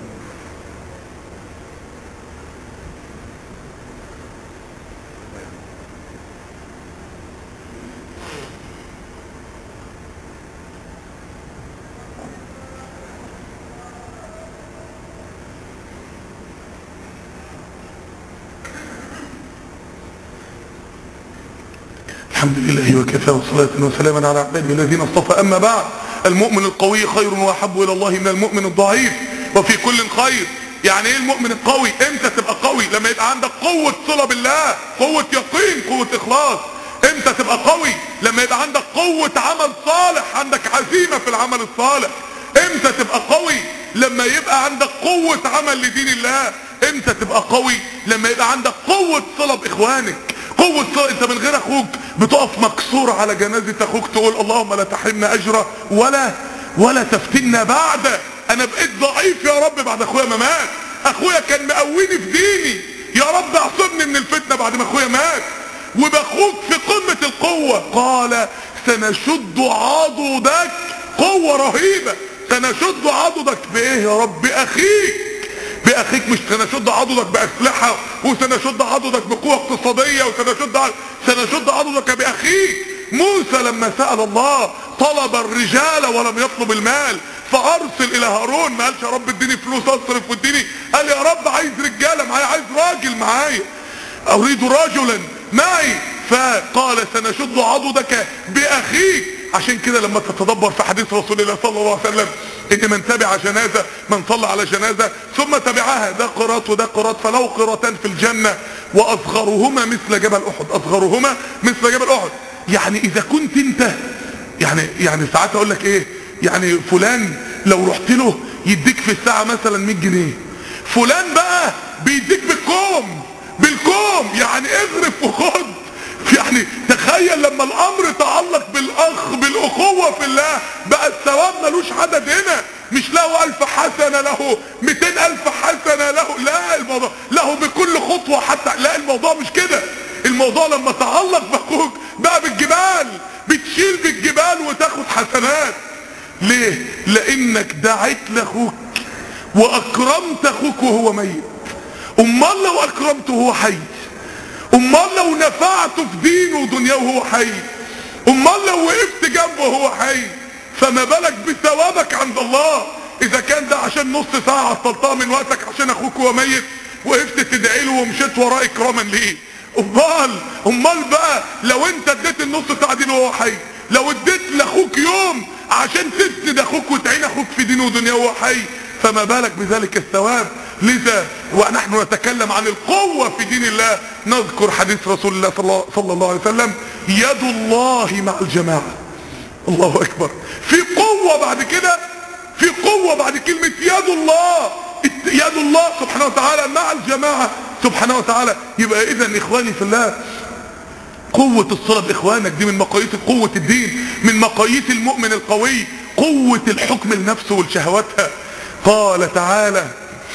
Speaker 1: الحمد لله وكفى وصلاة وسلاما على عباده الذين اصطفى. اما بعد، المؤمن القوي خير واحب الى الله من المؤمن الضعيف، وفي كل خير. يعني ايه المؤمن القوي؟ امتى تبقى قوي؟ لما يبقى عندك قوة صلة بالله، قوة يقين، قوة اخلاص. امتى تبقى قوي؟ لما يبقى عندك قوة عمل صالح، عندك عزيمة في العمل الصالح. امتى تبقى قوي؟ لما يبقى عندك قوة عمل لدين الله. امتى تبقى قوي؟ لما يبقى عندك قوة صلة باخوانك، قوة صلة. انت من غير اخوك بتقف مكسور على جنازة اخوك تقول اللهم لا تحرمنا اجره ولا ولا تفتنا بعد. انا بقيت ضعيف يا رب بعد اخويا ما مات، اخويا كان مقويني في ديني، يا رب اعصمني من الفتنة بعد ما اخويا مات. وباخوك في قمة القوة. قال سنشد عضدك، قوة رهيبة. سنشد عضدك بايه يا رب؟ باخيك، باخيك. مش سنشد عضدك باسلحة وسنشد عضدك بقوة اقتصادية وسنشد عضدك. سنشد عضدك باخيك. موسى لما سأل الله طلب الرجال ولم يطلب المال، فارسل الى هارون. ما قالش يا رب اديني فلوس اصرف واديني، قال يا رب عايز رجالة معايا، عايز راجل معايا، اريد رجلا معي. فقال سنشد عضدك باخيك. عشان كده لما تتدبر في حديث رسول الله صلى الله عليه وسلم ان من تبع جنازة، من صلى على جنازة ثم تبعها، ده قراط وده قراط، فله قراطان في الجنة واصغرهما مثل جبل احد، اصغرهما مثل جبل احد. يعني اذا كنت انت يعني يعني ساعات اقول لك ايه، يعني فلان لو رحت له يديك في الساعة مثلا مية جنيه، فلان بقى بيديك بالكوم بالكوم، يعني اغرف وخد. يعني تخيل لما الامر تعلق بالاخ بالاخوة في الله، بقى الثواب ملوش عدد هنا، مش له الف حسنة، له مئتين الف حسنة، له لا الموضوع له بكل خطوة حتى، لا الموضوع مش كده. الموضوع لما تعلق باخوك بقى بالجبال، بتشيل بالجبال وتاخد حسنات. ليه؟ لانك دعيت لاخوك واكرمت اخوك وهو ميت. امال لو اكرمته وهو حي؟ امال لو نفعته في دينه ودنياه وهو حي؟ امال لو وقفت جنبه وهو حي؟ فما بالك بثوابك عند الله. اذا كان ده عشان نص ساعة عطلتها من وقتك عشان اخوك وهو ميت، وقفت تدعي له ومشيت وراه اكراما ليه، امال امال بقى لو انت اديت النص ساعة دي وهو حي، لو اديت لاخوك يوم عشان تسند اخوك وتعين اخوك في دينه ودنياه وهو حي، فما بالك بذلك الثواب. لذا ونحن نتكلم عن القوة في دين الله نذكر حديث رسول الله صلى الله عليه وسلم: يد الله مع الجماعة. الله اكبر. في قوة بعد كده، في قوة بعد كلمة يد الله، يد الله سبحانه وتعالى مع الجماعة سبحانه وتعالى. يبقى اذا اخواني في الله، قوة الصلة باخوانك دي من مقاييس قوة الدين، من مقاييس المؤمن القوي، قوة الحكم لنفسه ولشهواتها. قال تعالى: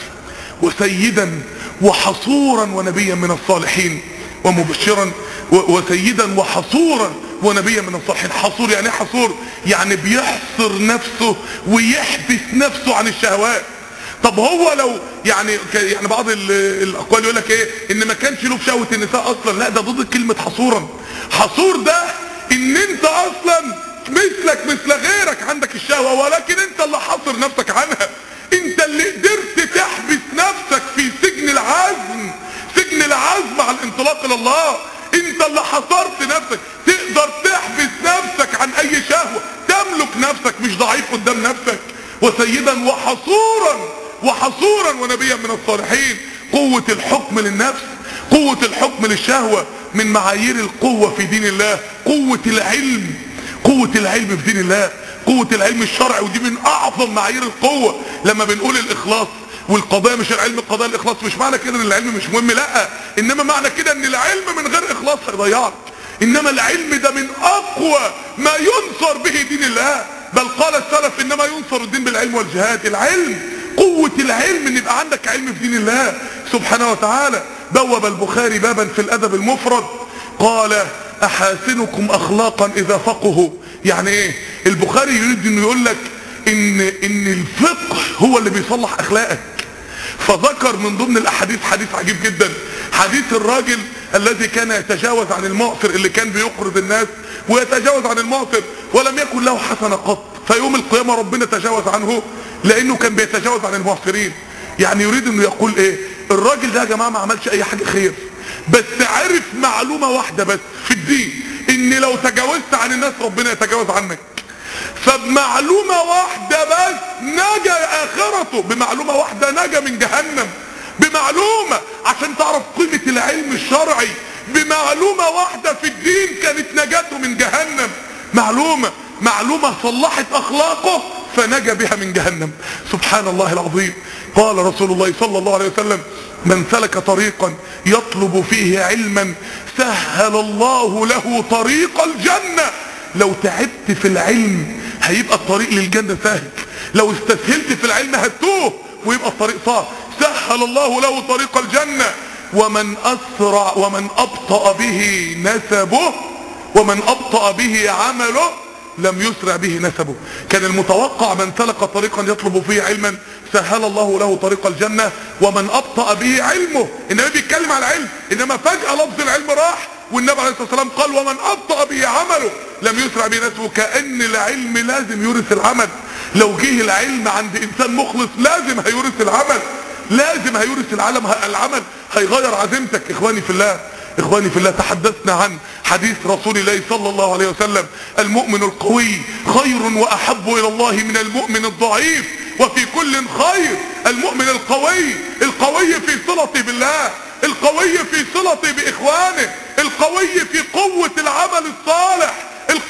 Speaker 1: وسيدا وحصورا ونبيا من الصالحين ومبشرا وسيدا وحصورا ونبيا من الصالحين. حصور يعني حصور يعني بيحصر نفسه ويحبس نفسه عن الشهوات. طب هو لو يعني يعني بعض الاقوال يقول لك ايه، ان ما كانش له في شهوة النساء اصلا، لا ده ضد كلمة حصورا. حصور ده ان انت اصلا مثلك مثل غيرك عندك الشهوة، ولكن انت اللي حاصر نفسك عنها، انت اللي قدرت تحبس نفسك في سجن العزم، سجن العزم على الانطلاق الى الله. انت اللي حصرت نفسك، تقدر تحبس نفسك عن اي شهوة، تملك نفسك، مش ضعيف قدام نفسك. وسيدا وحصورا وحصورا ونبيا من الصالحين. قوة الحكم للنفس، قوة الحكم للشهوة من معايير القوة في دين الله. قوة العلم، قوة العلم في دين الله، قوة العلم الشرعي، ودي من اعظم معايير القوة. لما بنقول الاخلاص والقضاء، مش العلم القضاء الاخلاص، مش معنى كده ان العلم مش مهم، لا، انما معنى كده ان العلم من غير اخلاص هيضيعك. انما العلم ده من اقوى ما ينصر به دين الله، بل قال السلف: انما ينصر الدين بالعلم والجهاد. العلم، قوة العلم، ان يبقى عندك علم في دين الله سبحانه وتعالى. بوب البخاري بابا في الادب المفرد قال: احاسنكم اخلاقا اذا فقهوا. يعني ايه؟ البخاري يريد انه يقول لك ان ان الفقه هو اللي بيصلح اخلاقك. فذكر من ضمن الاحاديث حديث عجيب جدا، حديث الراجل الذي كان يتجاوز عن المعسر، اللي كان بيقرض الناس ويتجاوز عن المعسر ولم يكن له حسنة قط، فيوم القيامة ربنا تجاوز عنه لانه كان بيتجاوز عن المعسرين. يعني يريد انه يقول ايه؟ الراجل ده يا جماعة ما عملش اي حاجة خير، بس عرف معلومة واحدة بس في الدين، ان لو تجاوزت عن الناس ربنا يتجاوز عنك. فبمعلومة واحدة بس نجا اخرته، بمعلومة واحدة نجا من جهنم، بمعلومة عشان تعرف قيمة العلم الشرعي، بمعلومة واحدة في الدين كانت نجاته من جهنم. معلومة معلومة صلحت اخلاقه فنجا بها من جهنم. سبحان الله العظيم. قال رسول الله صلى الله عليه وسلم: من سلك طريقا يطلب فيه علما سهل الله له طريق الجنة. لو تعبت في العلم هيبقى الطريق للجنة سهل، لو استسهلت في العلم هتوه ويبقى الطريق صعب. سهل الله له طريق الجنة. ومن اسرع ومن ابطأ به نسبه ومن ابطأ به عمله لم يسرع به نسبه. كان المتوقع من سلك طريقا يطلب فيه علما سهل الله له طريق الجنة، ومن ابطأ به علمه. النبي بيتكلم عن العلم، انما فجأة لفظ العلم راح، والنبي عليه الصلاة والسلام قال: ومن ابطأ به عمله لم يسرع به نسبه. كأن العلم لازم يورث العمل. لو جه العلم عند انسان مخلص لازم هيورث العمل، لازم هيورث العالم العمل، هيغير عزيمتك. اخواني في الله، اخواني في الله، تحدثنا عن حديث رسول الله صلى الله عليه وسلم: المؤمن القوي خير واحب الى الله من المؤمن الضعيف، وفي كل خير. المؤمن القوي، القوي في صلته بالله، القوي في صلته باخوانه، القوي في قوة العمل الصالح، القوي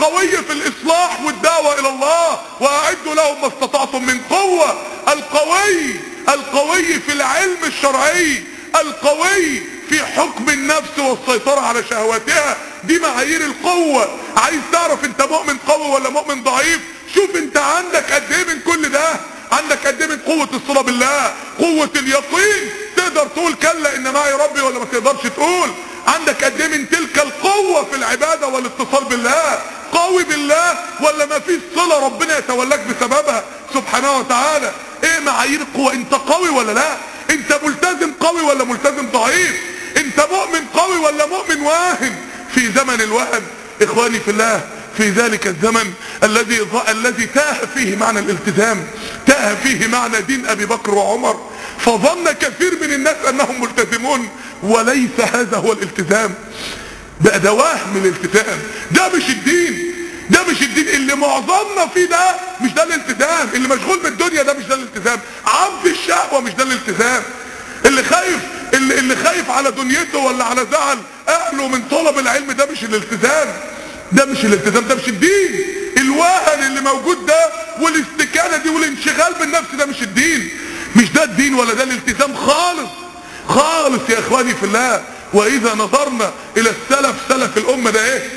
Speaker 1: القوي في الاصلاح والدعوة الى الله، واعدوا لهم ما استطعتم من قوة. القوي القوي في العلم الشرعي، القوي في حكم النفس والسيطرة على شهواتها. دي معايير القوة. عايز تعرف انت مؤمن قوي ولا مؤمن ضعيف؟ شوف انت عندك قد ايه من كل ده. عندك قد ايه من قوة الصلاة بالله، قوة اليقين، تقدر تقول كلا ان معي ربي ولا ما تقدرش تقول؟ عندك قد ايه من تلك القوة في العبادة والاتصال بالله؟ قوي بالله ولا ما فيش صلة ربنا يتولاك بسببها سبحانه وتعالى؟ ايه معايير القوة؟ انت قوي ولا لا؟ انت ملتزم قوي ولا ملتزم ضعيف؟ انت مؤمن قوي ولا مؤمن واهن؟ في زمن الوهن اخواني في الله، في ذلك الزمن الذي الذي تاه فيه معنى الالتزام، تاه فيه معنى دين ابي بكر وعمر، فظن كثير من الناس انهم ملتزمون وليس هذا هو الالتزام. ده ده وهم الالتزام، ده مش الدين، ده مش الدين. اللي معظمنا فيه ده مش ده الالتزام. اللي مشغول بالدنيا ده مش ده الالتزام. عبد الشهوة مش ده الالتزام. اللي خايف اللي, اللي خايف على دنيته ولا على زعل اهله من طلب العلم، ده مش الالتزام. ده مش الالتزام، ده مش الدين. الوهن اللي موجود ده والاستكانة دي والانشغال بالنفس ده مش الدين. مش ده الدين ولا ده الالتزام خالص خالص يا اخواني في الله. واذا نظرنا الى السلف، سلف الامة ده ايه؟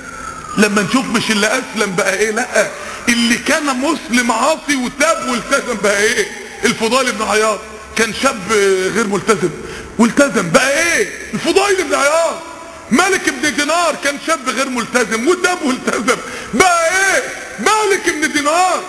Speaker 1: لما نشوف مش اللي اسلم بقى ايه، لا، اللي كان مسلم عاصي وتاب والتزم بقى ايه. الفضيل بن عياض كان شاب غير ملتزم والتزم بقى ايه. الفضيل بن عياض. مالك بن دينار كان شاب غير ملتزم وتاب والتزم بقى ايه. مالك بن دينار.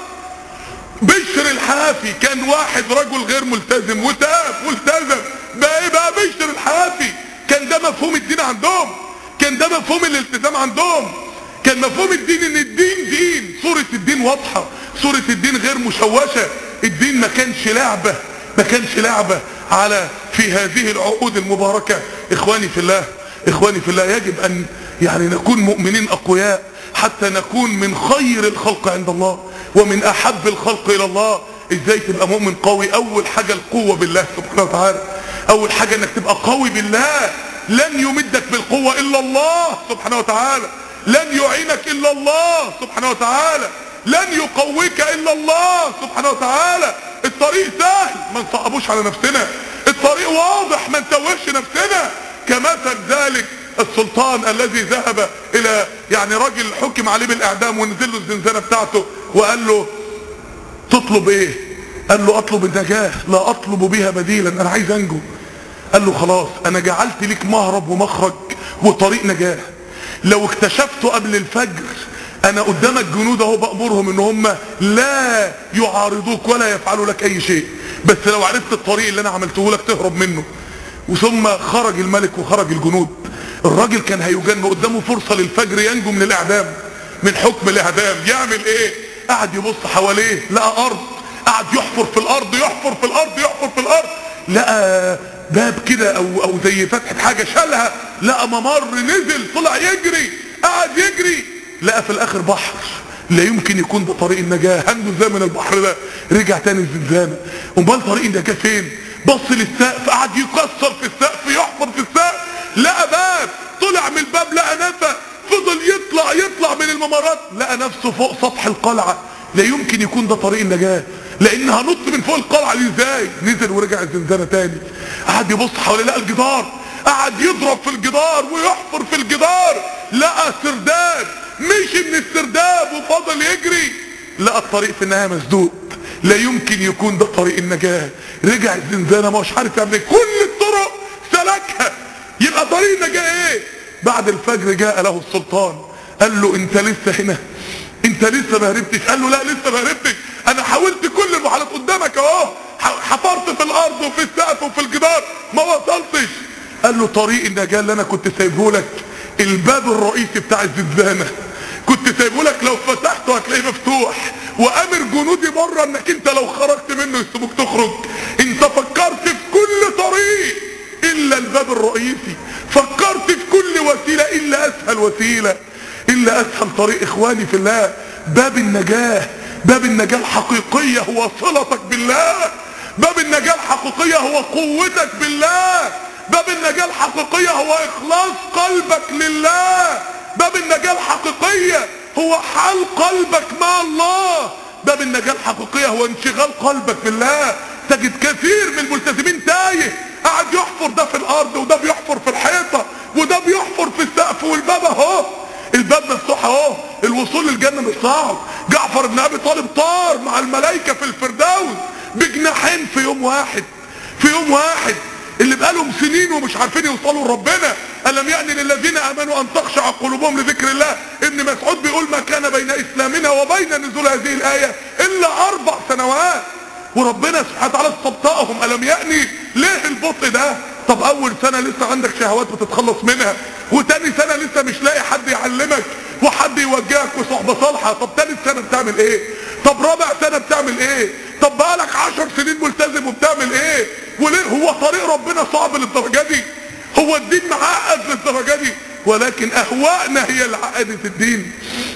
Speaker 1: بشر الحافي كان واحد رجل غير ملتزم وتاب والتزم بقى ايه. بقى بشر الحافي. كان ده مفهوم الدين عندهم، كان ده مفهوم الالتزام عندهم. كان مفهوم الدين ان الدين دين، صورة الدين واضحة، صورة الدين غير مشوشة. الدين ما كانش لعبة، ما كانش لعبة على في هذه العقود المباركة. اخواني في الله، اخواني في الله، يجب ان يعني نكون مؤمنين اقوياء حتى نكون من خير الخلق عند الله ومن احب الخلق الى الله. ازاي تبقى مؤمن قوي؟ اول حاجة القوة بالله سبحانه وتعالى. اول حاجة انك تبقى قوي بالله. لن يمدك بالقوة الا الله سبحانه وتعالى، لن يعينك الا الله سبحانه وتعالى، لن يقويك الا الله سبحانه وتعالى. الطريق سهل، ما نصعبوش على نفسنا. الطريق واضح، ما نتوهش نفسنا. كمثل ذلك السلطان الذي ذهب الى يعني راجل حكم عليه بالاعدام ونزل له الزنزانة بتاعته وقال له تطلب ايه؟ قال له اطلب النجاة، لا اطلب بها بديلا، انا عايز انجو. قال له خلاص انا جعلت لك مهرب ومخرج وطريق نجاة. لو اكتشفته قبل الفجر انا قدامك جنود اهو بأمرهم ان هم لا يعارضوك ولا يفعلوا لك اي شيء، بس لو عرفت الطريق اللي انا عملته لك تهرب منه. وثم خرج الملك وخرج الجنود. الراجل كان هيجن، قدامه فرصة للفجر ينجو من الاعدام، من حكم الاعدام. يعمل ايه؟ قعد يبص حواليه، لقى ارض، قعد يحفر في الارض يحفر في الارض يحفر في الارض، لقى باب كده او او زي فتحة حاجة شالها، لقى ممر، نزل طلع يجري، قعد يجري، لقى في الاخر بحر. لا يمكن يكون ده طريق النجاة. هنجو ازاي من البحر ده؟ رجع تاني الزنزانة. امال طريق النجاة فين؟ بص للسقف، قعد يكسر في السقف، يحفر في السقف، لقى باب، طلع من الباب لقى نفق، فضل يطلع يطلع من الممرات، لقى نفسه فوق سطح القلعة. لا يمكن يكون ده طريق النجاة، لان هنط من فوق القلعة دي ازاي؟ نزل ورجع الزنزانة تاني. قعد يبص حواليه، لقى الجدار، قعد يضرب في الجدار ويحفر في الجدار، لقى سرداب، مشي من السرداب وفضل يجري، لقى الطريق في النهاية مسدود. لا يمكن يكون ده طريق النجاة. رجع الزنزانة ما هوش عارف يعمل ايه، كل الطرق سلكها، يبقى طريق النجاة ايه؟ بعد الفجر جاء له السلطان قال له انت لسه هنا؟ انت لسه ما هربتش؟ قال له لا لسه ما هربتش، انا حاولت كل المحاولات قدامك اهو، حفرت في الارض وفي السقف وفي الجدار ما وصلتش. قال له طريق النجاة اللي انا كنت سايبه لك الباب الرئيسي بتاع الزنزانة، كنت سايبه لك لو فتحته هتلاقيه مفتوح، وامر جنودي بره انك انت لو خرجت منه يسيبوك تخرج. انت فكرت في كل طريق الا الباب الرئيسي، فكرت في كل وسيلة الا اسهل وسيلة، الا اسهل طريق. اخواني في الله، باب النجاة، باب النجاة الحقيقية هو صلتك بالله، باب النجاة الحقيقية هو قوتك بالله، باب النجاة الحقيقية هو اخلاص قلبك لله، باب النجاة الحقيقية هو حال قلبك مع الله. باب النجاة الحقيقية هو انشغال قلبك بالله. تجد كثير من الملتزمين تايه، قاعد يحفر ده في الارض وده بيحفر في الحيطة وده بيحفر في السقف، والباب اهو، الباب مفتوح اهو، الوصول للجنة مش صعب. جعفر بن ابي طالب طار مع الملائكة في الفردوس بجناحين في يوم واحد، في يوم واحد. اللي بقالهم سنين ومش عارفين يوصلوا لربنا. ألم يأن للذين آمنوا أن تخشع قلوبهم لذكر الله. ابن مسعود بيقول ما كان بين إسلامنا وبين نزول هذه الآية إلا أربع سنوات، وربنا سبحانه وتعالى استبطأهم. ألم يأني ليه البطء ده؟ طب أول سنة لسه عندك شهوات بتتخلص منها، وتاني سنة لسه مش لاقي حد يعلمك وحد يوجهك وصحبة صالحة. طب تالت سنة بتعمل ايه؟ طب رابع سنة بتعمل ايه؟ طب بقالك عشر سنين ملتزم وبتعمل ايه؟ وليه هو طريق ربنا صعب للدرجة دي؟ هو الدين معقد للدرجة دي؟ ولكن اهوائنا هي اللي عقدت الدين،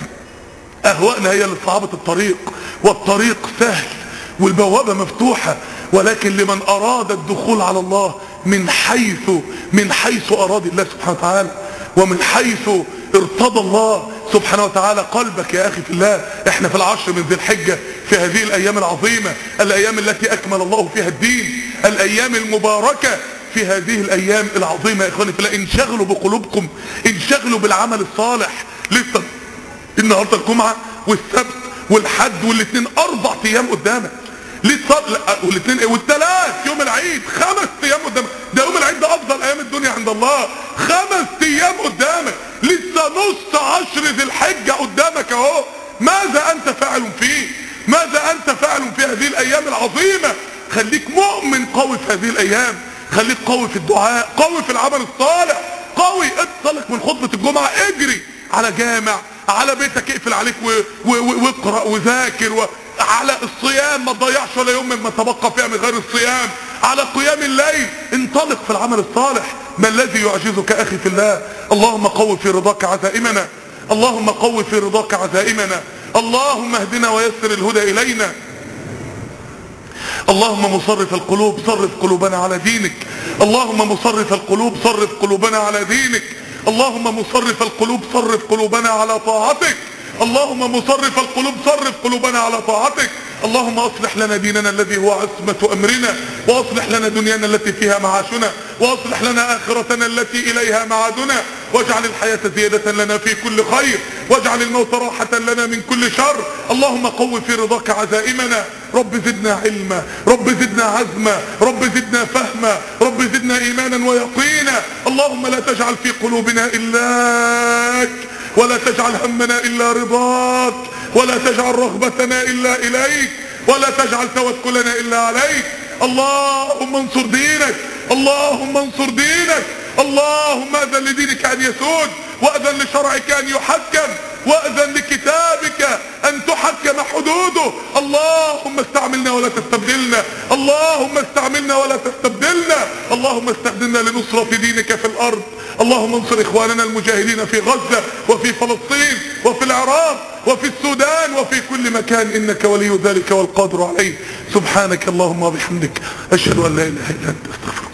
Speaker 1: اهوائنا هي اللي صعبت الطريق. والطريق سهل والبوابة مفتوحة، ولكن لمن اراد الدخول على الله من حيث من حيث اراد الله سبحانه وتعالى، ومن حيث ارتضى الله سبحانه وتعالى قلبك. يا اخي في الله، احنا في العشر من ذي الحجة، في هذه الايام العظيمة، الايام التي اكمل الله فيها الدين، الايام المباركة في هذه الايام العظيمة. يا اخواني في الله، انشغلوا بقلوبكم، انشغلوا بالعمل الصالح. لسه النهاردة الجمعة والسبت والحد والاثنين، اربع ايام قدامك. لسه والاثنين ايه والثلاث، يوم العيد خمس ايام قدامك. ده يوم العيد ده افضل ايام الدنيا عند الله. خمس ايام قدامك، لسه نص عشر ذي الحجة قدامك اهو. ماذا انت فاعل فيه؟ ماذا انت فاعل في هذه الايام العظيمة؟ خليك مؤمن قوي في هذه الايام، خليك قوي في الدعاء، قوي في العمل الصالح، قوي. اتصلك من خطبة الجمعة، اجري على جامع، على بيتك اقفل عليك واقرأ وذاكر و... على الصيام ما تضيعش ولا يوم مما تبقى فيها من غير الصيام، على قيام الليل، انطلق في العمل الصالح. ما الذي يعجزك اخي في الله؟ اللهم قوي في رضاك عزائمنا، اللهم قوي في رضاك عزائمنا، اللهم اهدنا ويسر الهدى الينا. اللهم مصرف القلوب صرف قلوبنا على دينك، اللهم مصرف القلوب صرف قلوبنا على دينك، اللهم مصرف القلوب صرف قلوبنا على طاعتك، اللهم مصرف القلوب صرف قلوبنا على طاعتك. اللهم اصلح لنا ديننا الذي هو عصمة امرنا، واصلح لنا دنيانا التي فيها معاشنا، واصلح لنا اخرتنا التي اليها معادنا، واجعل الحياة زيادة لنا في كل خير، واجعل الموت راحة لنا من كل شر. اللهم قو في رضاك عزائمنا. رب زدنا علما، رب زدنا عزما، رب زدنا فهما، رب زدنا ايمانا ويقينا. اللهم لا تجعل في قلوبنا الاك، ولا تجعل همنا الا رضاك، ولا تجعل رغبتنا الا اليك، ولا تجعل توكلنا الا عليك. اللهم انصر دينك، اللهم انصر دينك، اللهم اذن لدينك ان يسود، واذن لشرعك ان يحكم، واذن لكتابك ان تحكم حدوده. اللهم استعملنا ولا تستبدلنا، اللهم استعملنا ولا تستبدلنا، اللهم استخدمنا لنصرة دينك في الارض. اللهم انصر اخواننا المجاهدين في غزة وفي فلسطين وفي العراق وفي السودان وفي كل مكان، انك ولي ذلك والقادر عليه. سبحانك اللهم وبحمدك، اشهد ان لا اله الا انت، استغفرك.